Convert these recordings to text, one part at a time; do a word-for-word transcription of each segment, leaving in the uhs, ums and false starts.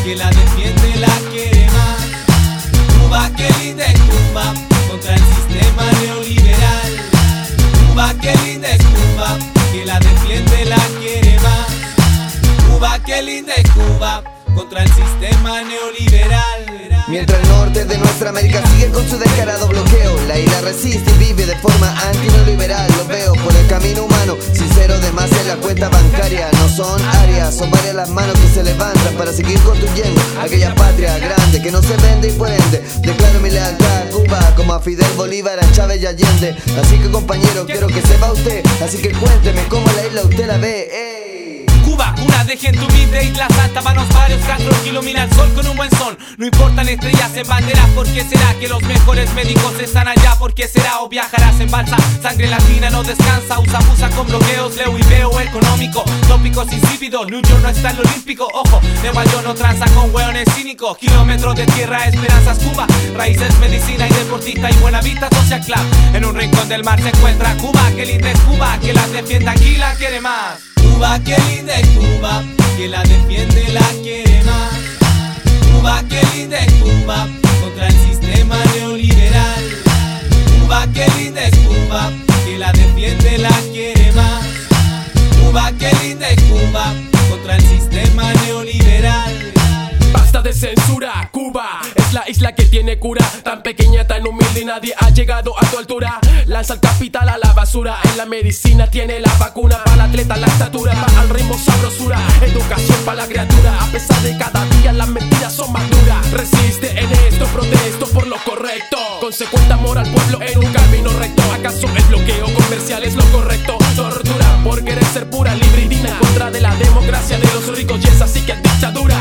que la defiende la quiere más. Cuba, qué linda es Cuba, contra el sistema neoliberal. Cuba, qué linda es Cuba, que la defiende la quiere más. Cuba, qué linda es Cuba, contra el sistema neoliberal. Mientras el norte de nuestra América sigue con su descarado bloqueo, la isla resiste y vive de forma anti-neoliberal. Lo veo por el camino humano, sincero de más en la cuenta bancaria. No son áreas, son varias las manos que se levantan para seguir construyendo aquella patria grande que no se vende y por ende declaro mi lealtad a Cuba, como a Fidel Bolívar, a Chávez y Allende. Así que compañero, quiero que sepa usted, así que cuénteme cómo la isla usted la ve. ¡Ey! Cuba, cuna de gente humilde, isla santa, manos varios, Castro que ilumina el sol con un buen son. No importan estrellas en banderas, ¿por qué será que los mejores médicos están allá? ¿Por qué será? O viajarás en balsa, sangre latina no descansa, usa abusa con bloqueos, leo y veo económico, tópicos insípidos, New York no está en lo olímpico, ojo, Nueva York no tranza con hueones cínicos, kilómetros de tierra, esperanzas Cuba, raíces, medicina y deportista y buena vista social club. En un rincón del mar se encuentra Cuba, qué linda es Cuba, que la defienda aquí la quiere más. Cuba, qué linda es Cuba, que la defiende la quiere más. Cuba, qué linda es Cuba, contra el sistema neoliberal. Cuba, qué linda es Cuba, que la defiende la quiere más. Cuba, qué linda es Cuba, contra el sistema neoliberal. Basta de censura, Cuba es la isla que tiene cura, tan pequeña, tan humilde y nadie ha llegado a tu altura. Lanza el capital a la basura, en la medicina tiene la vacuna, para el atleta la estatura, para al ritmo sabrosura, educación para la criatura. A pesar de cada día las mentiras son más duras, resiste en esto, protesto por lo correcto, consecuente amor al pueblo en un camino recto. ¿Acaso el bloqueo comercial es lo correcto? Tortura por querer ser pura, libre y digna, en contra de la democracia de los ricos y es así que es dictadura.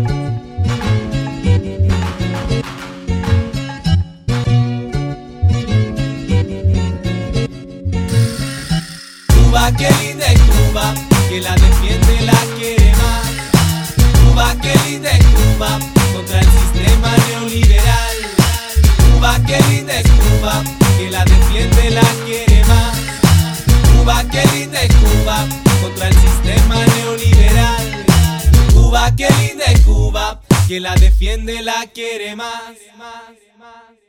Cuba, qué linda es Cuba, que la defiende la quiere más. Cuba, qué linda es Cuba, contra el sistema neoliberal. Cuba, qué linda es Cuba, que la defiende la quiere más. Cuba, qué linda es Cuba, contra el sistema neoliberal. Cuba, qué linda es Cuba, que la defiende la quiere más.